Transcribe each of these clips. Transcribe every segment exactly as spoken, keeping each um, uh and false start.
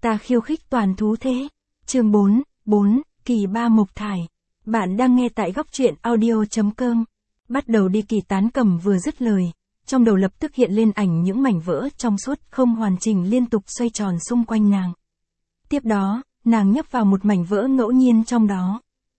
Ta khiêu khích toàn thú thế. Chương bốn, bốn, kỳ ba mộc thải. Bạn đang nghe tại góc truyện audio chấm com. Bắt đầu đi, Kỳ Tán Cầm vừa dứt lời, trong đầu lập tức hiện lên ảnh những mảnh vỡ trong suốt không hoàn chỉnh liên tục xoay tròn xung quanh nàng. Tiếp đó, nàng nhấp vào một mảnh vỡ ngẫu nhiên trong đó.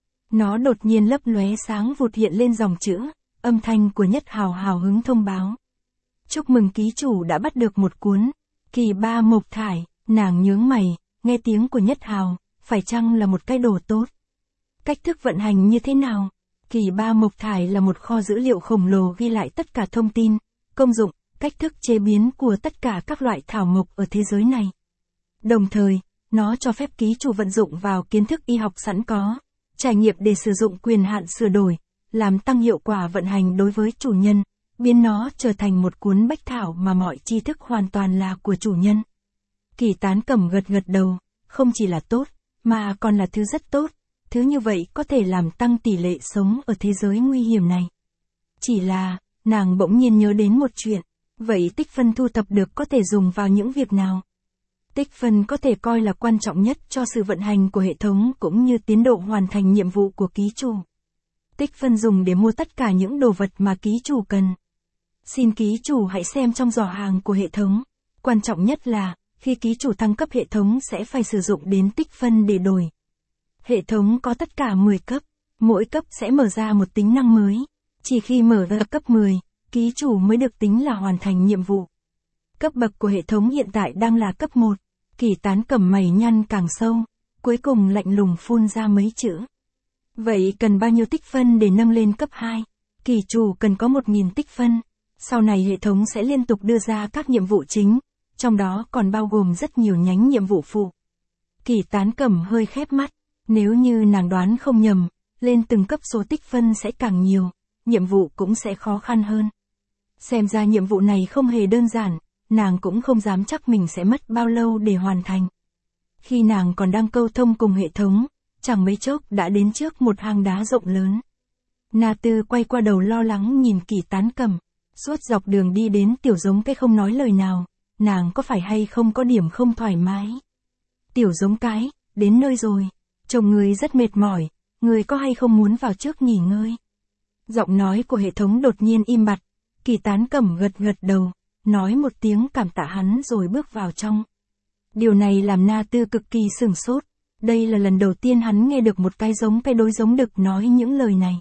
Nó đột nhiên lấp lóe sáng vụt hiện lên dòng chữ, âm thanh của Nhất Hào hào hứng thông báo. Chúc mừng ký chủ đã bắt được một cuốn Kỳ ba mộc thải. Nàng nhướng mày, nghe tiếng của Nhất Hào, phải chăng là một cái đồ tốt? Cách thức vận hành như thế nào? Kỳ ba mộc thải là một kho dữ liệu khổng lồ ghi lại tất cả thông tin, công dụng, cách thức chế biến của tất cả các loại thảo mộc ở thế giới này. Đồng thời, nó cho phép ký chủ vận dụng vào kiến thức y học sẵn có, trải nghiệm để sử dụng quyền hạn sửa đổi, làm tăng hiệu quả vận hành đối với chủ nhân, biến nó trở thành một cuốn bách thảo mà mọi tri thức hoàn toàn là của chủ nhân. Kỳ Tán Cầm gật gật đầu, không chỉ là tốt, mà còn là thứ rất tốt, thứ như vậy có thể làm tăng tỷ lệ sống ở thế giới nguy hiểm này. Chỉ là, nàng bỗng nhiên nhớ đến một chuyện, vậy tích phân thu thập được có thể dùng vào những việc nào? Tích phân có thể coi là quan trọng nhất cho sự vận hành của hệ thống cũng như tiến độ hoàn thành nhiệm vụ của ký chủ. Tích phân dùng để mua tất cả những đồ vật mà ký chủ cần. Xin ký chủ hãy xem trong giỏ hàng của hệ thống. Quan trọng nhất là, khi ký chủ thăng cấp hệ thống sẽ phải sử dụng đến tích phân để đổi. Hệ thống có tất cả mười cấp, mỗi cấp sẽ mở ra một tính năng mới. Chỉ khi mở ra cấp mười, ký chủ mới được tính là hoàn thành nhiệm vụ. Cấp bậc của hệ thống hiện tại đang là cấp một. Kỳ Tán Cầm mày nhăn càng sâu, cuối cùng lạnh lùng phun ra mấy chữ. Vậy cần bao nhiêu tích phân để nâng lên cấp hai? Kỳ chủ cần có một nghìn tích phân. Sau này hệ thống sẽ liên tục đưa ra các nhiệm vụ chính, trong đó còn bao gồm rất nhiều nhánh nhiệm vụ phụ. Kỳ Tán Cầm hơi khép mắt, nếu như nàng đoán không nhầm, lên từng cấp số tích phân sẽ càng nhiều, nhiệm vụ cũng sẽ khó khăn hơn. Xem ra nhiệm vụ này không hề đơn giản, nàng cũng không dám chắc mình sẽ mất bao lâu để hoàn thành. Khi nàng còn đang câu thông cùng hệ thống, chẳng mấy chốc đã đến trước một hang đá rộng lớn. Na Tư quay qua đầu lo lắng nhìn Kỳ Tán Cầm, suốt dọc đường đi đến tiểu giống cái không nói lời nào, nàng có phải hay không có điểm không thoải mái. Tiểu giống cái, đến nơi rồi, chồng người rất mệt mỏi, người có hay không muốn vào trước nghỉ ngơi? Giọng nói của hệ thống đột nhiên im bặt, Kỳ Tán Cầm gật gật đầu, nói một tiếng cảm tạ hắn rồi bước vào trong. Điều này làm Na Tư cực kỳ sửng sốt, đây là lần đầu tiên hắn nghe được một cái giống cái đối giống đực nói những lời này.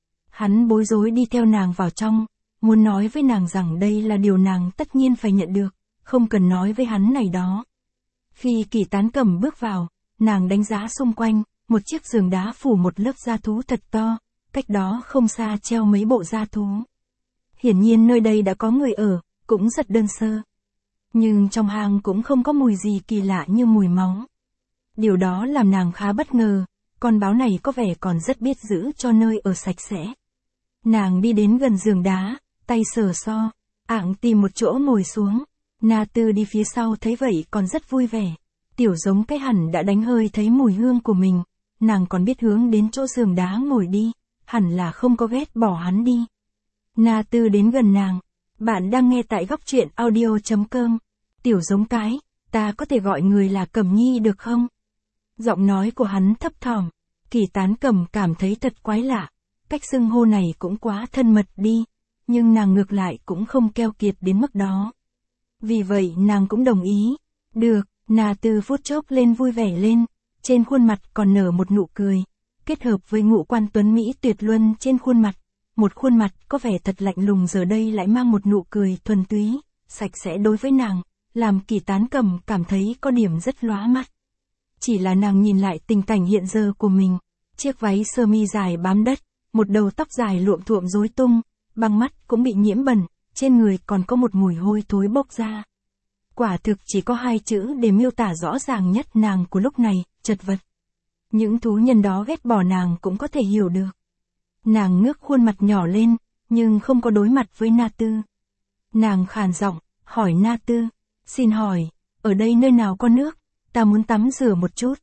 Hắn bối rối đi theo nàng vào trong, muốn nói với nàng rằng đây là điều nàng tất nhiên phải nhận được, không cần nói với hắn này đó. Khi Kỳ Tán Cầm bước vào, nàng đánh giá xung quanh, một chiếc giường đá phủ một lớp da thú thật to, cách đó không xa treo mấy bộ da thú. Hiển nhiên nơi đây đã có người ở, cũng rất đơn sơ. Nhưng trong hang cũng không có mùi gì kỳ lạ như mùi máu. Điều đó làm nàng khá bất ngờ, con báo này có vẻ còn rất biết giữ cho nơi ở sạch sẽ. Nàng đi đến gần giường đá, tay sờ so, ạng tìm một chỗ ngồi xuống. Na Tư đi phía sau thấy vậy còn rất vui vẻ. Tiểu giống cái hẳn đã đánh hơi thấy mùi hương của mình, nàng còn biết hướng đến chỗ giường đá ngồi đi, hẳn là không có ghét bỏ hắn đi. Na Tư đến gần nàng, bạn đang nghe tại góc truyện audio chấm com. Tiểu giống cái, ta có thể gọi người là Cẩm Nhi được không? Giọng nói của hắn thấp thỏm, Kỳ Tán Cầm cảm thấy thật quái lạ, cách xưng hô này cũng quá thân mật đi, nhưng nàng ngược lại cũng không keo kiệt đến mức đó. Vì vậy nàng cũng đồng ý. Được, Na Tư phút chốc lên vui vẻ lên, trên khuôn mặt còn nở một nụ cười, kết hợp với ngũ quan tuấn Mỹ tuyệt luân trên khuôn mặt. Một khuôn mặt có vẻ thật lạnh lùng giờ đây lại mang một nụ cười thuần túy, sạch sẽ đối với nàng, làm Kỳ Tán Cầm cảm thấy có điểm rất lóa mắt. Chỉ là nàng nhìn lại tình cảnh hiện giờ của mình, chiếc váy sơ mi dài bám đất, một đầu tóc dài luộm thuộm rối tung, băng mắt cũng bị nhiễm bẩn, trên người còn có một mùi hôi thối bốc ra. Quả thực chỉ có hai chữ để miêu tả rõ ràng nhất nàng của lúc này, chật vật. Những thú nhân đó ghét bỏ nàng cũng có thể hiểu được. Nàng ngước khuôn mặt nhỏ lên, nhưng không có đối mặt với Na Tư. Nàng khàn giọng, hỏi Na Tư, xin hỏi, ở đây nơi nào có nước, ta muốn tắm rửa một chút.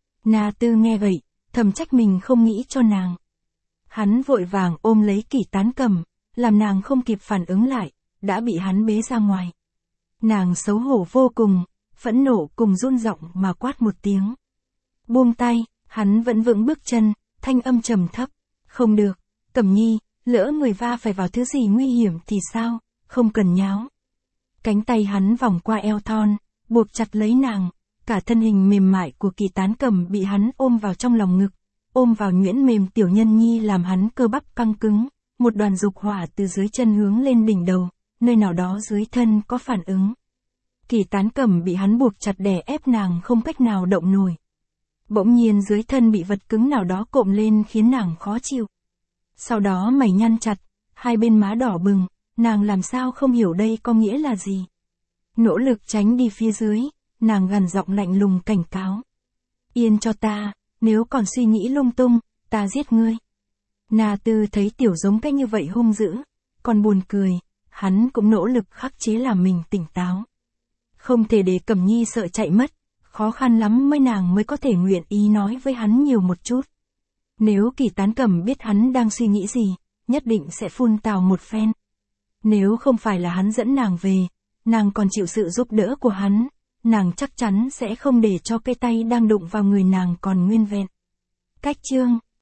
Na Tư nghe vậy, thầm trách mình không nghĩ cho nàng. Hắn vội vàng ôm lấy Kỳ Tán Cầm, làm nàng không kịp phản ứng lại, đã bị hắn bế ra ngoài. Nàng xấu hổ vô cùng, phẫn nộ cùng run giọng mà quát một tiếng. Buông tay, hắn vẫn vững bước chân, thanh âm trầm thấp. Không được, Cẩm Nhi, lỡ người va phải vào thứ gì nguy hiểm thì sao, không cần nháo. Cánh tay hắn vòng qua eo thon, buộc chặt lấy nàng, cả thân hình mềm mại của Kỳ Tán Cầm bị hắn ôm vào trong lòng ngực, ôm vào nhuyễn mềm tiểu nhân nhi làm hắn cơ bắp căng cứng, một đoàn dục hỏa từ dưới chân hướng lên đỉnh đầu, nơi nào đó dưới thân có phản ứng. Kỳ Tán Cầm bị hắn buộc chặt đè ép nàng không cách nào động nổi. Bỗng nhiên dưới thân bị vật cứng nào đó cộm lên khiến nàng khó chịu. Sau đó mày nhăn chặt, hai bên má đỏ bừng, nàng làm sao không hiểu đây có nghĩa là gì. Nỗ lực tránh đi phía dưới, nàng gằn giọng lạnh lùng cảnh cáo. Yên cho ta, nếu còn suy nghĩ lung tung, ta giết ngươi. Na Tư thấy tiểu giống cách như vậy hung dữ, còn buồn cười, hắn cũng nỗ lực khắc chế làm mình tỉnh táo. Không thể để Cẩm Nhi sợ chạy mất, khó khăn lắm mới nàng mới có thể nguyện ý nói với hắn nhiều một chút. Nếu Kỳ Tán Cầm biết hắn đang suy nghĩ gì, nhất định sẽ phun tào một phen. Nếu không phải là hắn dẫn nàng về, nàng còn chịu sự giúp đỡ của hắn, nàng chắc chắn sẽ không để cho cái tay đang đụng vào người nàng còn nguyên vẹn. Cách chương